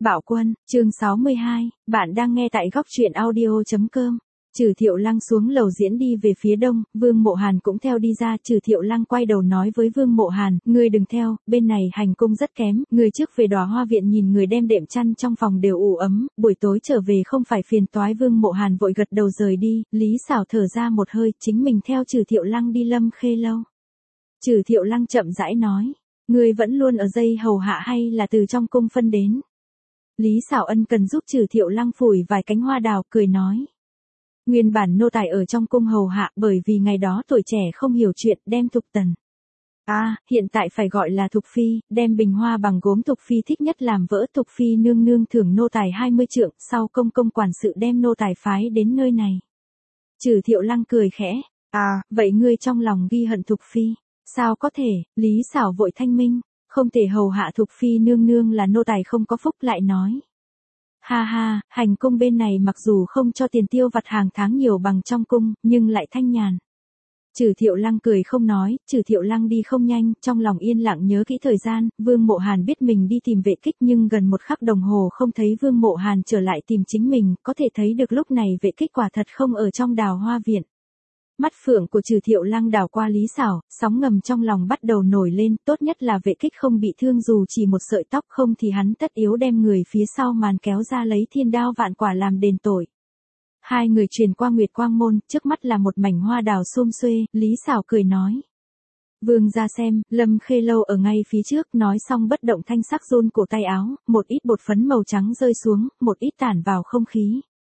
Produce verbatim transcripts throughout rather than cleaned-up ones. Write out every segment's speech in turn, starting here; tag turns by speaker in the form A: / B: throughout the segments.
A: Bạo Quân, chương sáu mươi hai, bạn đang nghe tại góc truyện audio chấm com. Trừ Thiệu Lăng xuống lầu diễn đi về phía đông, Vương Mộ Hàn cũng theo đi ra. Trừ Thiệu Lăng quay đầu nói với Vương Mộ Hàn, ngươi đừng theo, bên này hành cung rất kém, ngươi trước về Đóa Hoa viện nhìn người đem đệm chăn trong phòng đều ủ ấm, buổi tối trở về không phải phiền toái. Vương Mộ Hàn vội gật đầu rời đi. Lý Sảo thở ra một hơi, chính mình theo Trừ Thiệu Lăng đi Lâm Khê lâu. Trừ Thiệu Lăng chậm rãi nói, ngươi vẫn luôn ở dây hầu hạ hay là từ trong cung phân đến? Lý Sảo ân cần giúp Trừ Thiệu Lăng phủi vài cánh hoa đào, cười nói. Nguyên bản nô tài ở trong cung hầu hạ, bởi vì ngày đó tuổi trẻ không hiểu chuyện, đem Thục Tần. À, hiện tại phải gọi là Thục Phi, đem bình hoa bằng gốm Thục Phi thích nhất làm vỡ. Thục Phi nương nương thưởng nô tài hai mươi trượng, sau công công quản sự đem nô tài phái đến nơi này. Trừ Thiệu Lăng cười khẽ, à, vậy ngươi trong lòng ghi hận Thục Phi, sao có thể? Lý Sảo vội thanh minh, không thể hầu hạ Thục Phi nương nương là nô tài không có phúc. Lại nói. Ha ha, hành cung bên này mặc dù không cho tiền tiêu vặt hàng tháng nhiều bằng trong cung, nhưng lại thanh nhàn. Trừ Thiệu Lăng cười không nói. Trừ Thiệu Lăng đi không nhanh, trong lòng yên lặng nhớ kỹ thời gian. Vương Mộ Hàn biết mình đi tìm Vệ Kích, nhưng gần một khắc đồng hồ không thấy Vương Mộ Hàn trở lại tìm chính mình, có thể thấy được lúc này Vệ Kích quả thật không ở trong Đào Hoa viện. Mắt phượng của Trừ Thiệu Lăng đảo qua Lý Sảo, sóng ngầm trong lòng bắt đầu nổi lên. Tốt nhất là Vệ Kích không bị thương dù chỉ một sợi tóc, không thì hắn tất yếu đem người phía sau màn kéo ra lấy thiên đao vạn quả làm đền tội. Hai người truyền qua Nguyệt Quang môn, trước mắt là một mảnh hoa đào xum xuê. Lý Sảo cười nói. Vương ra xem, Lâm Khê lâu ở ngay phía trước. Nói xong bất động thanh sắc run cổ tay áo, một ít bột phấn màu trắng rơi xuống, một ít tản vào không khí.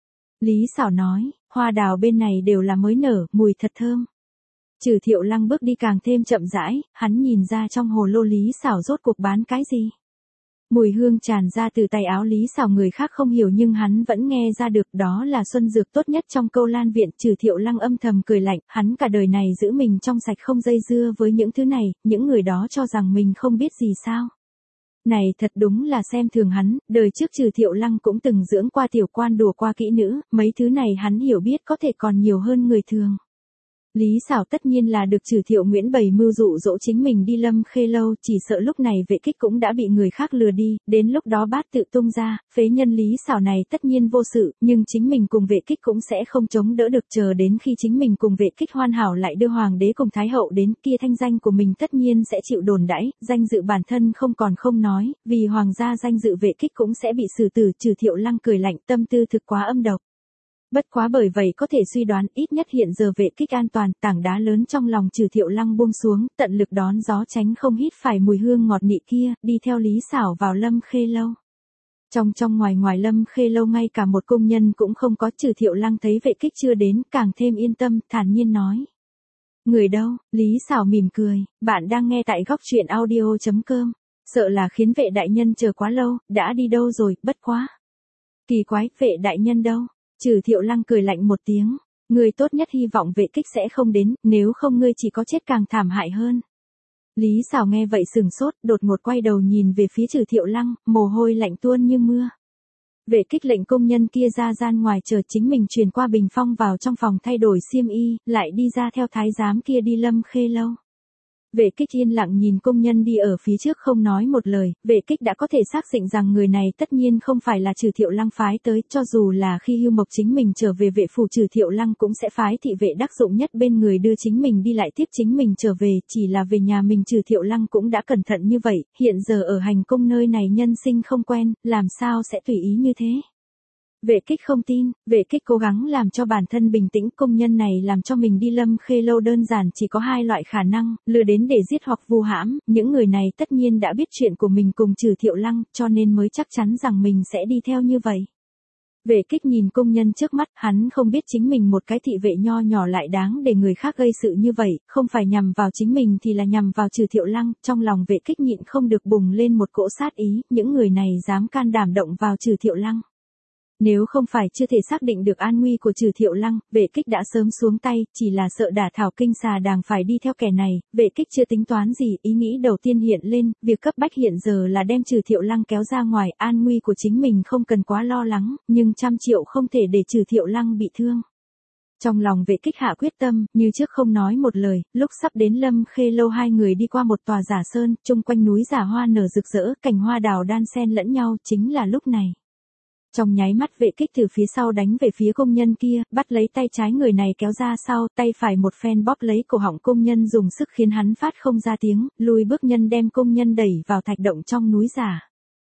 A: Lý Sảo nói, hoa đào bên này đều là mới nở, mùi thật thơm. Trừ Thiệu Lăng bước đi càng thêm chậm rãi, hắn nhìn ra trong hồ lô Lý Sảo rốt cuộc bán cái gì. Mùi hương tràn ra từ tay áo Lý Sảo, người khác không hiểu nhưng hắn vẫn nghe ra được, đó là xuân dược tốt nhất trong Câu Lan viện. Trừ Thiệu Lăng âm thầm cười lạnh, hắn cả đời này giữ mình trong sạch, không dây dưa với những thứ này, những người đó cho rằng mình không biết gì sao. Này thật đúng là xem thường hắn, đời trước Trừ Thiệu Lăng cũng từng dưỡng qua tiểu quan, đùa qua kỹ nữ, mấy thứ này hắn hiểu biết có thể còn nhiều hơn người thường. Lý Sảo tất nhiên là được Trừ Thiệu Nguyễn bày mưu dụ dỗ chính mình đi Lâm Khê lâu, chỉ sợ lúc này Vệ Kích cũng đã bị người khác lừa đi, đến lúc đó bát tự tung ra, phế nhân Lý Sảo này tất nhiên vô sự, nhưng chính mình cùng Vệ Kích cũng sẽ không chống đỡ được. Chờ đến khi chính mình cùng Vệ Kích hoàn hảo lại đưa hoàng đế cùng thái hậu đến, kia thanh danh của mình tất nhiên sẽ chịu đồn đãi, danh dự bản thân không còn không nói, vì hoàng gia danh dự Vệ Kích cũng sẽ bị xử tử. Trừ Thiệu Lăng cười lạnh, tâm tư thực quá âm độc. Bất quá bởi vậy có thể suy đoán, ít nhất hiện giờ Vệ Kích an toàn. Tảng đá lớn trong lòng Trừ Thiệu Lăng buông xuống, tận lực đón gió tránh không hít phải mùi hương ngọt nị kia, đi theo Lý Sảo vào Lâm Khê lâu. Trong trong ngoài ngoài Lâm Khê lâu ngay cả một công nhân cũng không có. Trừ Thiệu Lăng thấy Vệ Kích chưa đến, càng thêm yên tâm, thản nhiên nói. Người đâu? Lý Sảo mỉm cười, bạn đang nghe tại góc truyện audio chấm com. Sợ là khiến Vệ đại nhân chờ quá lâu, đã đi đâu rồi? Bất quá. Kỳ quái, Vệ đại nhân đâu? Trừ Thiệu Lăng cười lạnh một tiếng, ngươi tốt nhất hy vọng Vệ Kích sẽ không đến, nếu không ngươi chỉ có chết càng thảm hại hơn. Lý Sảo nghe vậy sừng sốt, đột ngột quay đầu nhìn về phía Trừ Thiệu Lăng, mồ hôi lạnh tuôn như mưa. Vệ Kích lệnh công nhân kia ra gian ngoài chờ, chính mình truyền qua bình phong vào trong phòng thay đổi xiêm y, lại đi ra theo thái giám kia đi Lâm Khê lâu. Vệ Kích yên lặng nhìn công nhân đi ở phía trước không nói một lời. Vệ Kích đã có thể xác định rằng người này tất nhiên không phải là Trừ Thiệu Lăng phái tới, cho dù là khi Hưu Mộc chính mình trở về vệ phủ, Trừ Thiệu Lăng cũng sẽ phái thị vệ đắc dụng nhất bên người đưa chính mình đi lại tiếp chính mình trở về, chỉ là về nhà mình Trừ Thiệu Lăng cũng đã cẩn thận như vậy, hiện giờ ở hành cung nơi này nhân sinh không quen, làm sao sẽ tùy ý như thế. Vệ Kích không tin, Vệ Kích cố gắng làm cho bản thân bình tĩnh, công nhân này làm cho mình đi Lâm Khê lâu đơn giản chỉ có hai loại khả năng, lừa đến để giết hoặc vu hãm, những người này tất nhiên đã biết chuyện của mình cùng Trừ Thiệu Lăng, cho nên mới chắc chắn rằng mình sẽ đi theo như vậy. Vệ Kích nhìn công nhân trước mắt, hắn không biết chính mình một cái thị vệ nho nhỏ lại đáng để người khác gây sự như vậy, không phải nhằm vào chính mình thì là nhằm vào Trừ Thiệu Lăng, trong lòng Vệ Kích nhịn không được bùng lên một cỗ sát ý, những người này dám can đảm động vào Trừ Thiệu Lăng. Nếu không phải chưa thể xác định được an nguy của Trừ Thiệu Lăng, Vệ Kích đã sớm xuống tay, chỉ là sợ đả thảo kinh xà đàng phải đi theo kẻ này. Vệ Kích chưa tính toán gì, ý nghĩ đầu tiên hiện lên, việc cấp bách hiện giờ là đem Trừ Thiệu Lăng kéo ra ngoài, an nguy của chính mình không cần quá lo lắng, nhưng trăm triệu không thể để Trừ Thiệu Lăng bị thương. Trong lòng Vệ Kích hạ quyết tâm, như trước không nói một lời, lúc sắp đến Lâm Khê Lâu hai người đi qua một tòa giả sơn, chung quanh núi giả hoa nở rực rỡ, cành hoa đào đan xen lẫn nhau, chính là lúc này. Trong nháy mắt Vệ Kích từ phía sau đánh về phía công nhân kia, bắt lấy tay trái người này kéo ra sau, tay phải một phen bóp lấy cổ họng công nhân dùng sức khiến hắn phát không ra tiếng, lùi bước nhân đem công nhân đẩy vào thạch động trong núi giả.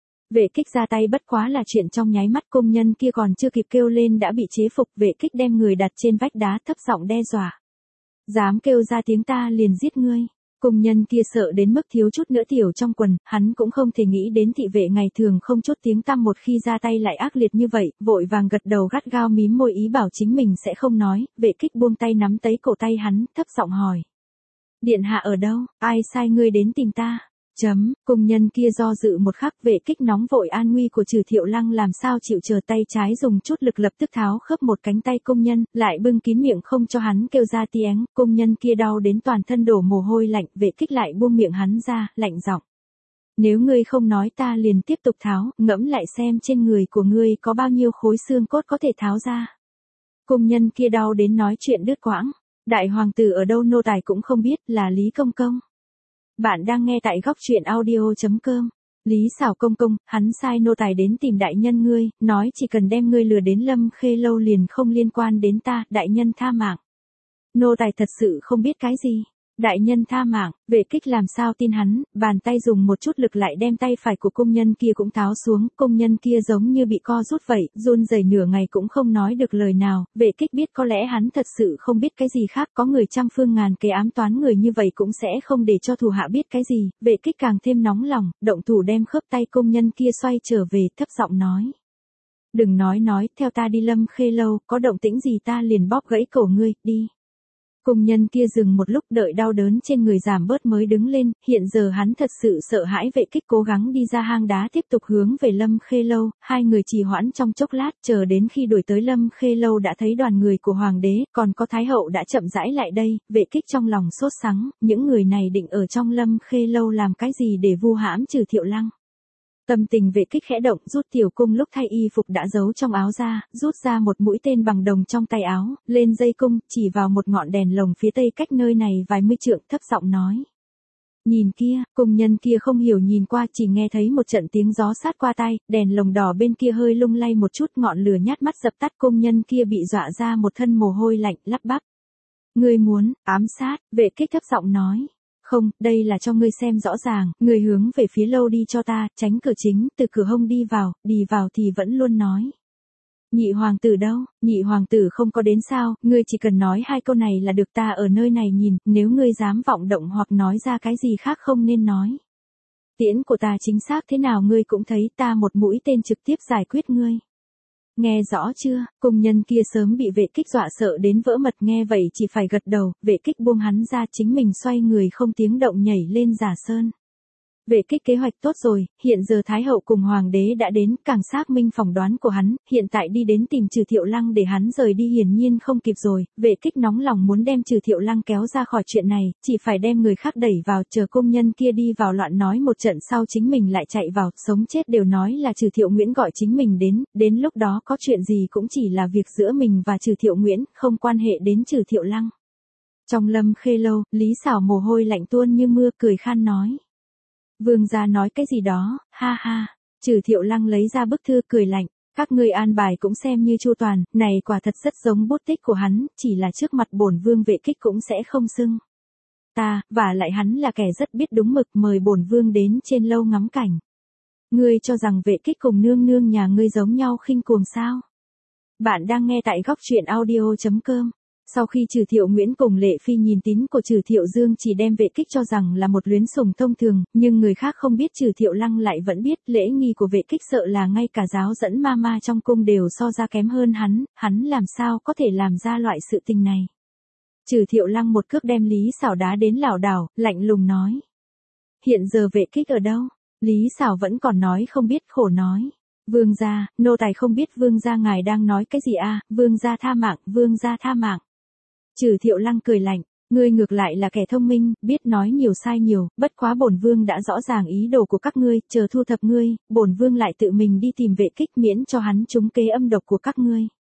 A: Vệ Kích ra tay bất quá là chuyện trong nháy mắt, công nhân kia còn chưa kịp kêu lên đã bị chế phục, Vệ Kích đem người đặt trên vách đá thấp giọng đe dọa. Dám kêu ra tiếng ta liền giết ngươi. Công nhân kia sợ đến mức thiếu chút nữa tiểu trong quần, hắn cũng không thể nghĩ đến thị vệ ngày thường không chút tiếng tăm một khi ra tay lại ác liệt như vậy, vội vàng gật đầu gắt gao mím môi ý bảo chính mình sẽ không nói, Vệ Kích buông tay nắm lấy cổ tay hắn, thấp giọng hỏi. Điện hạ ở đâu, ai sai ngươi đến tìm ta? Chấm, công nhân kia do dự một khắc, Vệ Kích nóng vội an nguy của Trừ Thiệu Lăng làm sao chịu chờ, tay trái dùng chút lực lập tức tháo khớp một cánh tay công nhân, lại bưng kín miệng không cho hắn kêu ra tiếng, công nhân kia đau đến toàn thân đổ mồ hôi lạnh, Vệ Kích lại buông miệng hắn ra, lạnh giọng. Nếu ngươi không nói ta liền tiếp tục tháo, ngẫm lại xem trên người của ngươi có bao nhiêu khối xương cốt có thể tháo ra. Công nhân kia đau đến nói chuyện đứt quãng, đại hoàng tử ở đâu nô tài cũng không biết, là Lý Công Công. Bạn đang nghe tại góc truyện audio chấm com. Lý Xảo Công Công, hắn sai nô tài đến tìm đại nhân ngươi, nói chỉ cần đem ngươi lừa đến Lâm Khê Lâu liền không liên quan đến ta, đại nhân tha mạng. Nô tài thật sự không biết cái gì. Đại nhân tha mạng, Vệ Kích làm sao tin hắn, bàn tay dùng một chút lực lại đem tay phải của công nhân kia cũng tháo xuống, công nhân kia giống như bị co rút vậy, run rẩy nửa ngày cũng không nói được lời nào, Vệ Kích biết có lẽ hắn thật sự không biết cái gì khác, có người trăm phương ngàn kế ám toán người như vậy cũng sẽ không để cho thủ hạ biết cái gì, Vệ Kích càng thêm nóng lòng, động thủ đem khớp tay công nhân kia xoay trở về, thấp giọng nói. Đừng nói nói, theo ta đi Lâm Khê Lâu, có động tĩnh gì ta liền bóp gãy cổ ngươi, đi. Công nhân kia dừng một lúc đợi đau đớn trên người giảm bớt mới đứng lên, hiện giờ hắn thật sự sợ hãi, Vệ Kích cố gắng đi ra hang đá tiếp tục hướng về Lâm Khê Lâu, hai người trì hoãn trong chốc lát, chờ đến khi đuổi tới Lâm Khê Lâu đã thấy đoàn người của hoàng đế, còn có thái hậu đã chậm rãi lại đây, Vệ Kích trong lòng sốt sắng, những người này định ở trong Lâm Khê Lâu làm cái gì để vu hãm Trừ Thiệu Lăng. Tâm tình Vệ Kích khẽ động, rút tiểu cung lúc thay y phục đã giấu trong áo ra, rút ra một mũi tên bằng đồng trong tay áo, lên dây cung, chỉ vào một ngọn đèn lồng phía tây cách nơi này vài mươi trượng, thấp giọng nói. Nhìn kia, công nhân kia không hiểu nhìn qua, chỉ nghe thấy một trận tiếng gió sát qua tai, đèn lồng đỏ bên kia hơi lung lay một chút, ngọn lửa nhát mắt dập tắt, công nhân kia bị dọa ra một thân mồ hôi lạnh, lắp bắp. Ngươi muốn ám sát? Vệ Kích thấp giọng nói. Không, đây là cho ngươi xem rõ ràng, ngươi hướng về phía lâu đi cho ta, tránh cửa chính, từ cửa hông đi vào, đi vào thì vẫn luôn nói. Nhị hoàng tử đâu, nhị hoàng tử không có đến sao, ngươi chỉ cần nói hai câu này là được, ta ở nơi này nhìn, nếu ngươi dám vọng động hoặc nói ra cái gì khác không nên nói. Tiễn của ta chính xác thế nào ngươi cũng thấy, ta một mũi tên trực tiếp giải quyết ngươi. Nghe rõ chưa, công nhân kia sớm bị Vệ Kích dọa sợ đến vỡ mật, nghe vậy chỉ phải gật đầu, Vệ Kích buông hắn ra, chính mình xoay người không tiếng động nhảy lên giả sơn. Vệ Kích kế hoạch tốt rồi, hiện giờ Thái hậu cùng Hoàng đế đã đến, càng xác minh phỏng đoán của hắn, hiện tại đi đến tìm Trừ Thiệu Lăng để hắn rời đi hiển nhiên không kịp rồi, Vệ Kích nóng lòng muốn đem Trừ Thiệu Lăng kéo ra khỏi chuyện này, chỉ phải đem người khác đẩy vào, chờ công nhân kia đi vào loạn nói một trận sau chính mình lại chạy vào, sống chết đều nói là Trừ Thiệu Nguyễn gọi chính mình đến, đến lúc đó có chuyện gì cũng chỉ là việc giữa mình và Trừ Thiệu Nguyễn, không quan hệ đến Trừ Thiệu Lăng. Trong Lâm Khê Lâu, Lý Xảo mồ hôi lạnh tuôn như mưa, cười khan nói. Vương gia nói cái gì đó, ha ha. Trừ Thiệu Lăng lấy ra bức thư cười lạnh, các ngươi an bài cũng xem như chu toàn, này quả thật rất giống bút tích của hắn, chỉ là trước mặt bổn vương Vệ Kích cũng sẽ không xưng. Ta, và lại hắn là kẻ rất biết đúng mực, mời bổn vương đến trên lâu ngắm cảnh. Ngươi cho rằng Vệ Kích cùng nương nương nhà ngươi giống nhau khinh cuồng sao? Bạn đang nghe tại góc truyện audio chấm com. Sau khi Trừ Thiệu Nguyễn cùng Lệ Phi nhìn tín của Trừ Thiệu Dương chỉ đem Vệ Kích cho rằng là một luyến sủng thông thường, nhưng người khác không biết Trừ Thiệu Lăng lại vẫn biết lễ nghi của Vệ Kích sợ là ngay cả giáo dẫn ma ma trong cung đều so ra kém hơn hắn, hắn làm sao có thể làm ra loại sự tình này. Trừ Thiệu Lăng một cước đem Lý Xảo đá đến lảo đảo, lạnh lùng nói. Hiện giờ Vệ Kích ở đâu? Lý Xảo vẫn còn nói không biết, khổ nói. Vương gia, nô tài không biết vương gia ngài đang nói cái gì a? Vương gia tha mạng, vương gia tha mạng. Trừ Thiệu Lăng cười lạnh, ngươi ngược lại là kẻ thông minh, biết nói nhiều sai nhiều, bất quá bổn vương đã rõ ràng ý đồ của các ngươi, chờ thu thập ngươi, bổn vương lại tự mình đi tìm Vệ Kích miễn cho hắn trúng kế âm độc của các ngươi.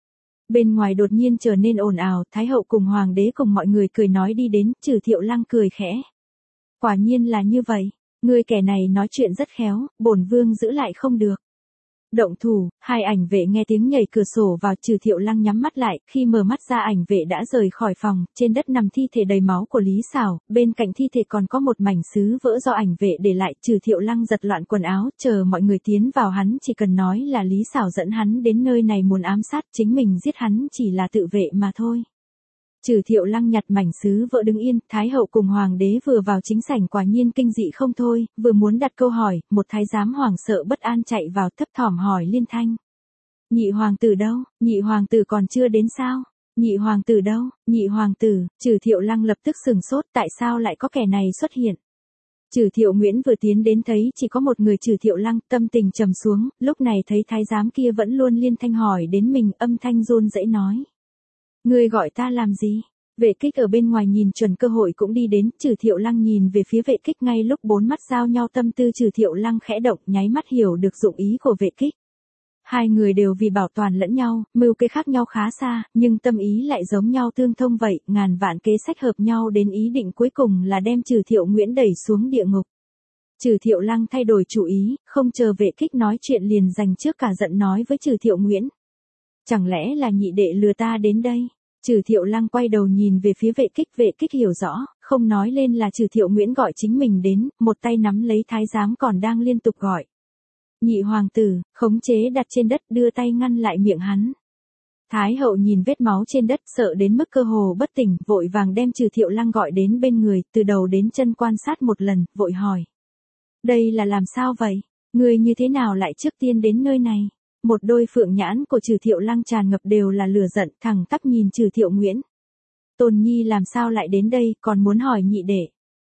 A: Bên ngoài đột nhiên trở nên ồn ào, Thái hậu cùng hoàng đế cùng mọi người cười nói đi đến, Trừ Thiệu Lăng cười khẽ. Quả nhiên là như vậy, ngươi kẻ này nói chuyện rất khéo, bổn vương giữ lại không được. Động thủ, hai ảnh vệ nghe tiếng nhảy cửa sổ vào, Trừ Thiệu Lăng nhắm mắt lại, khi mở mắt ra ảnh vệ đã rời khỏi phòng, trên đất nằm thi thể đầy máu của Lý Sảo, bên cạnh thi thể còn có một mảnh sứ vỡ do ảnh vệ để lại, Trừ Thiệu Lăng giật loạn quần áo, chờ mọi người tiến vào hắn chỉ cần nói là Lý Sảo dẫn hắn đến nơi này muốn ám sát, chính mình giết hắn chỉ là tự vệ mà thôi. Trừ Thiệu Lăng nhặt mảnh sứ vỡ đứng yên, Thái hậu cùng hoàng đế vừa vào chính sảnh quả nhiên kinh dị không thôi, vừa muốn đặt câu hỏi, một thái giám hoảng sợ bất an chạy vào thấp thỏm hỏi liên thanh. Nhị hoàng tử đâu, nhị hoàng tử còn chưa đến sao? Nhị hoàng tử đâu, nhị hoàng tử, Trừ Thiệu Lăng lập tức sừng sốt, tại sao lại có kẻ này xuất hiện? Trừ Thiệu Nguyễn vừa tiến đến thấy chỉ có một người, Trừ Thiệu Lăng, tâm tình trầm xuống, lúc này thấy thái giám kia vẫn luôn liên thanh hỏi đến mình, âm thanh run rẩy nói. Ngươi gọi ta làm gì? Vệ Kích ở bên ngoài nhìn chuẩn cơ hội cũng đi đến, Trừ Thiệu Lăng nhìn về phía Vệ Kích, ngay lúc bốn mắt giao nhau tâm tư Trừ Thiệu Lăng khẽ động, nháy mắt hiểu được dụng ý của Vệ Kích. Hai người đều vì bảo toàn lẫn nhau, mưu kế khác nhau khá xa, nhưng tâm ý lại giống nhau tương thông vậy, ngàn vạn kế sách hợp nhau đến ý định cuối cùng là đem Trừ Thiệu Nguyễn đẩy xuống địa ngục. Trừ Thiệu Lăng thay đổi chủ ý, không chờ Vệ Kích nói chuyện liền dành trước cả giận nói với Trừ Thiệu Nguyễn. Chẳng lẽ là nhị đệ lừa ta đến đây? Trừ Thiệu Lăng quay đầu nhìn về phía Vệ Kích, Vệ Kích hiểu rõ, không nói lên là Trừ Thiệu Nguyễn gọi chính mình đến, một tay nắm lấy thái giám còn đang liên tục gọi. Nhị hoàng tử, khống chế đặt trên đất, đưa tay ngăn lại miệng hắn. Thái hậu nhìn vết máu trên đất, sợ đến mức cơ hồ bất tỉnh, vội vàng đem Trừ Thiệu Lăng gọi đến bên người, từ đầu đến chân quan sát một lần, vội hỏi. Đây là làm sao vậy? Ngươi như thế nào lại trước tiên đến nơi này? Một đôi phượng nhãn của Trừ Thiệu Lăng tràn ngập đều là lửa giận, thẳng tắp nhìn Trừ Thiệu Nguyễn. Tôn Nhi làm sao lại đến đây, còn muốn hỏi nhị đệ.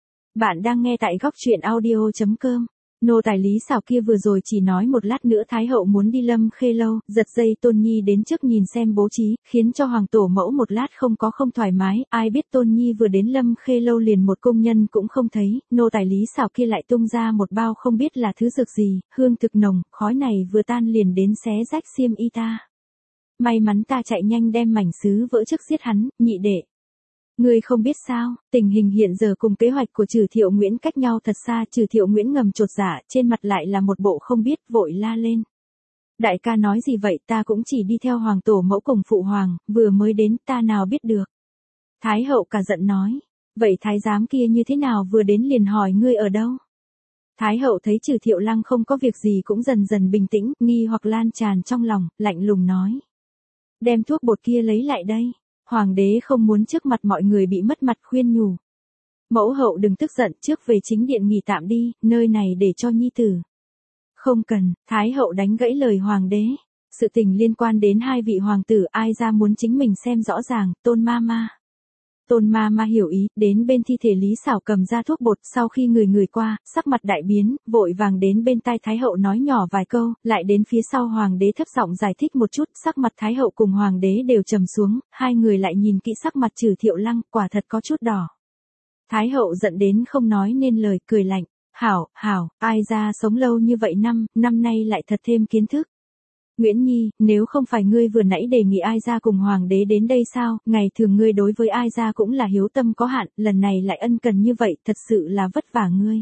A: Bạn đang nghe tại góc truyện audio chấm com. Nô tài Lý Sảo kia vừa rồi chỉ nói một lát nữa Thái hậu muốn đi Lâm Khê lâu, giật dây Tôn Nhi đến trước nhìn xem bố trí, khiến cho hoàng tổ mẫu một lát không có không thoải mái, ai biết Tôn Nhi vừa đến Lâm Khê lâu liền một công nhân cũng không thấy, nô tài Lý Sảo kia lại tung ra một bao không biết là thứ dược gì, hương thực nồng, khói này vừa tan liền đến xé rách xiêm y ta. May mắn ta chạy nhanh đem mảnh sứ vỡ trước giết hắn, nhị đệ. Ngươi không biết sao, tình hình hiện giờ cùng kế hoạch của Trừ Thiệu Nguyễn cách nhau thật xa, Trừ Thiệu Nguyễn ngầm chột dạ, trên mặt lại là một bộ không biết, vội la lên. Đại ca nói gì vậy, ta cũng chỉ đi theo hoàng tổ mẫu cùng phụ hoàng, vừa mới đến, ta nào biết được. Thái hậu cả giận nói, vậy thái giám kia như thế nào vừa đến liền hỏi ngươi ở đâu? Thái hậu thấy Trừ Thiệu Lăng không có việc gì cũng dần dần bình tĩnh, nghi hoặc lan tràn trong lòng, lạnh lùng nói. Đem thuốc bột kia lấy lại đây. Hoàng đế không muốn trước mặt mọi người bị mất mặt, khuyên nhủ. Mẫu hậu đừng tức giận, trước về chính điện nghỉ tạm đi, nơi này để cho nhi tử. Không cần, Thái hậu đánh gãy lời hoàng đế. Sự tình liên quan đến hai vị hoàng tử, ai ra muốn chính mình xem rõ ràng, Tôn ma ma. Tôn ma ma hiểu ý, đến bên thi thể Lý Sảo cầm ra thuốc bột, sau khi người người qua, sắc mặt đại biến, vội vàng đến bên tai Thái hậu nói nhỏ vài câu, lại đến phía sau hoàng đế thấp giọng giải thích một chút, sắc mặt Thái hậu cùng hoàng đế đều trầm xuống, hai người lại nhìn kỹ sắc mặt Trừ Thiệu Lăng, quả thật có chút đỏ. Thái hậu giận đến không nói nên lời, cười lạnh, hảo, hảo, ai ra sống lâu như vậy năm, năm nay lại thật thêm kiến thức. Nguyễn Nhi, nếu không phải ngươi vừa nãy đề nghị ai ra cùng hoàng đế đến đây sao, ngày thường ngươi đối với ai ra cũng là hiếu tâm có hạn, lần này lại ân cần như vậy, thật sự là vất vả ngươi.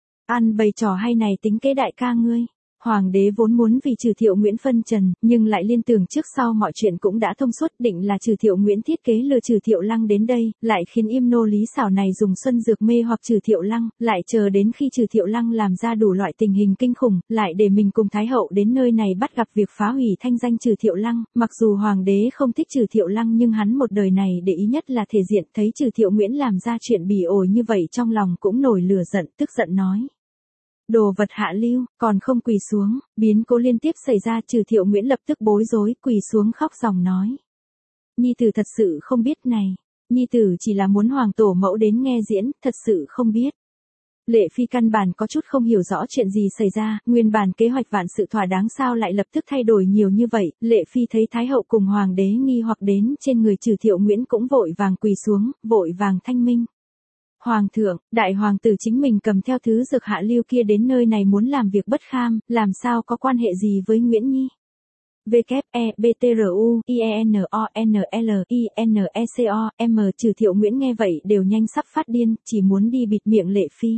A: Ăn bày trò hay này tính kế đại ca ngươi. Hoàng đế vốn muốn vì Trừ Thiệu Nguyễn phân trần, nhưng lại liên tưởng trước sau mọi chuyện cũng đã thông suốt, định là Trừ Thiệu Nguyễn thiết kế lừa Trừ Thiệu Lăng đến đây, lại khiến Yêm nô Lý Sảo này dùng xuân dược mê hoặc Trừ Thiệu Lăng, lại chờ đến khi Trừ Thiệu Lăng làm ra đủ loại tình hình kinh khủng, lại để mình cùng Thái hậu đến nơi này bắt gặp việc phá hủy thanh danh Trừ Thiệu Lăng, mặc dù hoàng đế không thích Trừ Thiệu Lăng nhưng hắn một đời này để ý nhất là thể diện, thấy Trừ Thiệu Nguyễn làm ra chuyện bỉ ổi như vậy trong lòng cũng nổi lửa giận, tức giận nói. Đồ vật hạ lưu, còn không quỳ xuống, biến cố liên tiếp xảy ra, Trừ Thiệu Nguyễn lập tức bối rối, quỳ xuống khóc ròng nói. Nhi tử thật sự không biết này, Nhi tử chỉ là muốn hoàng tổ mẫu đến nghe diễn, thật sự không biết. Lệ Phi căn bản có chút không hiểu rõ chuyện gì xảy ra, nguyên bản kế hoạch vạn sự thỏa đáng sao lại lập tức thay đổi nhiều như vậy, Lệ Phi thấy Thái hậu cùng hoàng đế nghi hoặc đến trên người Trừ Thiệu Nguyễn cũng vội vàng quỳ xuống, vội vàng thanh minh. Hoàng thượng, đại hoàng tử chính mình cầm theo thứ dược hạ lưu kia đến nơi này muốn làm việc bất kham, làm sao có quan hệ gì với Nguyễn Nhi? W E B T R U I E N O N L I N E C O M. Trừ Thiệu Nguyễn nghe vậy đều nhanh sắp phát điên, chỉ muốn đi bịt miệng Lệ Phi.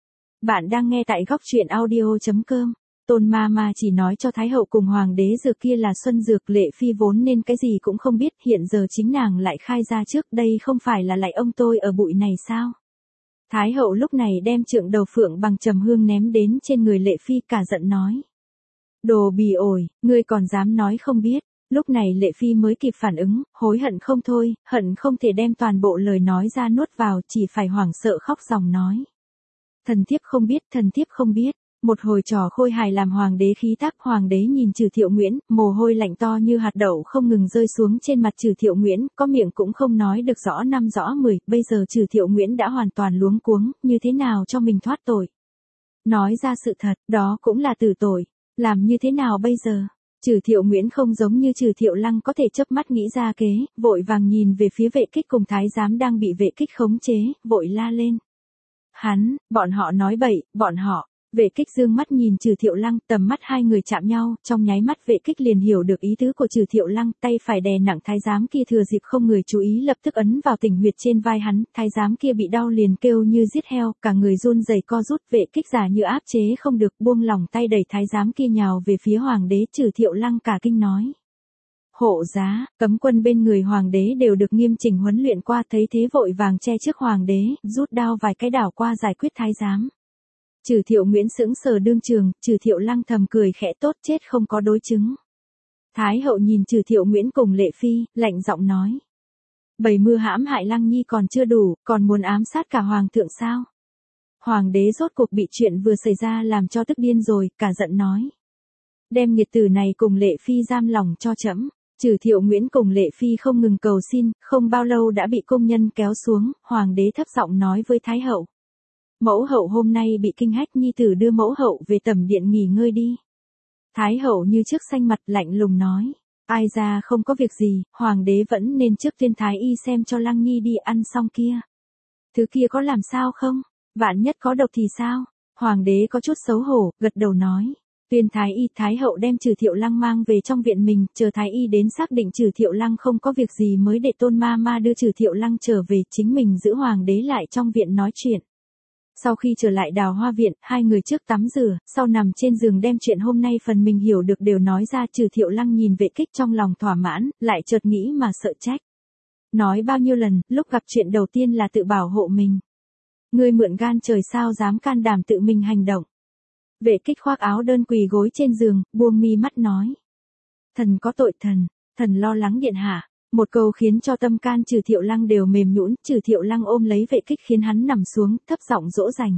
A: Bạn đang nghe tại góc truyện audio chấm com. Tôn ma ma chỉ nói cho Thái hậu cùng hoàng đế dược kia là xuân dược. Lệ Phi vốn nên cái gì cũng không biết, hiện giờ chính nàng lại khai ra trước, đây không phải là lại ông tôi ở bụi này sao? Thái hậu lúc này đem trượng đầu phượng bằng trầm hương ném đến trên người Lệ Phi, cả giận nói. Đồ bỉ ổi, ngươi còn dám nói không biết. Lúc này Lệ Phi mới kịp phản ứng, hối hận không thôi, hận không thể đem toàn bộ lời nói ra nuốt vào, chỉ phải hoảng sợ khóc ròng nói. Thần thiếp không biết, thần thiếp không biết. Một hồi trò khôi hài làm hoàng đế khí táp. Hoàng đế nhìn Trừ Thiệu Nguyễn, mồ hôi lạnh to như hạt đậu không ngừng rơi xuống trên mặt Trừ Thiệu Nguyễn, có miệng cũng không nói được rõ năm rõ mười. Bây giờ Trừ Thiệu Nguyễn đã hoàn toàn luống cuống, như thế nào cho mình thoát tội. Nói ra sự thật, đó cũng là tử tội. Làm như thế nào bây giờ? Trừ Thiệu Nguyễn không giống như Trừ Thiệu Lăng có thể chớp mắt nghĩ ra kế, vội vàng nhìn về phía Vệ Kích cùng thái giám đang bị Vệ Kích khống chế, vội la lên. Hắn, bọn họ nói bậy, bọn họ. Vệ Kích dương mắt nhìn Trừ Thiệu Lăng, tầm mắt hai người chạm nhau, trong nháy mắt Vệ Kích liền hiểu được ý tứ của Trừ Thiệu Lăng, tay phải đè nặng thái giám kia thừa dịp không người chú ý lập tức ấn vào tỉnh huyệt trên vai hắn, thái giám kia bị đau liền kêu như giết heo, cả người run rẩy co rút. Vệ Kích giả như áp chế không được, buông lòng tay đẩy thái giám kia nhào về phía hoàng đế. Trừ Thiệu Lăng cả kinh nói. Hộ giá, cấm quân bên người hoàng đế đều được nghiêm chỉnh huấn luyện qua, thấy thế vội vàng che trước hoàng đế, rút đao vài cái đảo qua giải quyết thái giám. Trừ Thiệu Nguyễn sững sờ đương trường, Trừ Thiệu Lăng thầm cười khẽ, tốt chết không có đối chứng. Thái hậu nhìn Trừ Thiệu Nguyễn cùng Lệ Phi, lạnh giọng nói. Bầy mưa hãm hại Lăng Nhi còn chưa đủ, còn muốn ám sát cả hoàng thượng sao? Hoàng đế rốt cuộc bị chuyện vừa xảy ra làm cho tức điên rồi, cả giận nói. Đem nghiệt tử này cùng Lệ Phi giam lòng cho trẫm. Trừ Thiệu Nguyễn cùng Lệ Phi không ngừng cầu xin, không bao lâu đã bị công nhân kéo xuống, hoàng đế thấp giọng nói với Thái hậu. Mẫu hậu hôm nay bị kinh hách, nhi tử đưa mẫu hậu về tẩm điện nghỉ ngơi đi. Thái hậu như trước xanh mặt lạnh lùng nói. Ai ra không có việc gì, hoàng đế vẫn nên trước tiên thái y xem cho Lăng Nhi đi ăn xong kia. Thứ kia có làm sao không? Vạn nhất có độc thì sao? Hoàng đế có chút xấu hổ, gật đầu nói. Tuyên thái y. Thái hậu đem Trừ Thiệu Lăng mang về trong viện mình, chờ thái y đến xác định Trừ Thiệu Lăng không có việc gì mới để Tôn ma ma đưa Trừ Thiệu Lăng trở về, chính mình giữ hoàng đế lại trong viện nói chuyện. Sau khi trở lại Đào Hoa viện, hai người trước tắm rửa, sau nằm trên giường đem chuyện hôm nay phần mình hiểu được đều nói ra. Trừ Thiệu Lăng nhìn Vệ Kích trong lòng thỏa mãn, lại chợt nghĩ mà sợ trách. Nói bao nhiêu lần, lúc gặp chuyện đầu tiên là tự bảo hộ mình. Ngươi mượn gan trời sao dám can đảm tự mình hành động. Vệ Kích khoác áo đơn quỳ gối trên giường, buông mi mắt nói. Thần có tội thần, thần lo lắng điện hạ. Một câu khiến cho tâm can Trừ Thiệu Lăng đều mềm nhũn. Trừ Thiệu Lăng ôm lấy Vệ Kích khiến hắn nằm xuống, thấp giọng dỗ dành.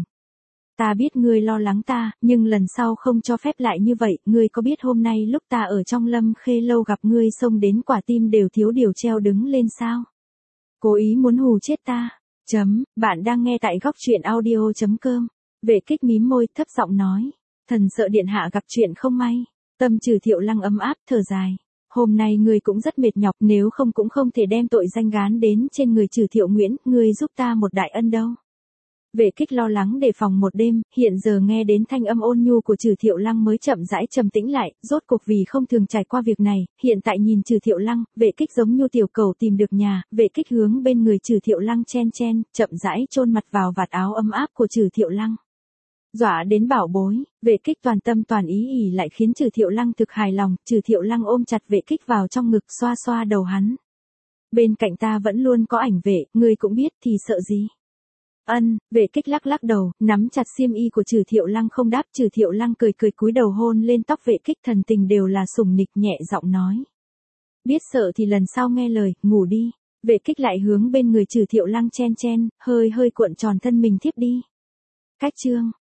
A: Ta biết ngươi lo lắng ta, nhưng lần sau không cho phép lại như vậy. Ngươi có biết hôm nay lúc ta ở trong Lâm Khê lâu gặp ngươi xông đến quả tim đều thiếu điều treo đứng lên sao? Cố ý muốn hù chết ta. Chấm, bạn đang nghe tại góc truyện audio chấm com. Vệ Kích mím môi, thấp giọng nói. Thần sợ điện hạ gặp chuyện không may. Tâm Trừ Thiệu Lăng ấm áp thở dài. Hôm nay ngươi cũng rất mệt nhọc, nếu không cũng không thể đem tội danh gán đến trên người Trừ Thiệu Nguyễn, ngươi giúp ta một đại ân đâu. Vệ Kích lo lắng đề phòng một đêm, hiện giờ nghe đến thanh âm ôn nhu của Trừ Thiệu Lăng mới chậm rãi trầm tĩnh lại, rốt cuộc vì không thường trải qua việc này, hiện tại nhìn Trừ Thiệu Lăng, Vệ Kích giống như tiểu cầu tìm được nhà. Vệ Kích hướng bên người Trừ Thiệu Lăng chen chen, chậm rãi chôn mặt vào vạt áo ấm áp của Trừ Thiệu Lăng. Dọa đến bảo bối, Vệ Kích toàn tâm toàn ý ỉ lại khiến Trừ Thiệu Lăng thực hài lòng. Trừ Thiệu Lăng ôm chặt Vệ Kích vào trong ngực, xoa xoa đầu hắn. Bên cạnh ta vẫn luôn có ảnh vệ, ngươi cũng biết thì sợ gì. Ân, Vệ Kích lắc lắc đầu, nắm chặt xiêm y của Trừ Thiệu Lăng không đáp. Trừ Thiệu Lăng cười cười cúi đầu hôn lên tóc Vệ Kích, thần tình đều là sủng nịch, nhẹ giọng nói. Biết sợ thì lần sau nghe lời, ngủ đi. Vệ Kích lại hướng bên người Trừ Thiệu Lăng chen chen, hơi hơi cuộn tròn thân mình thiếp đi. Cách chương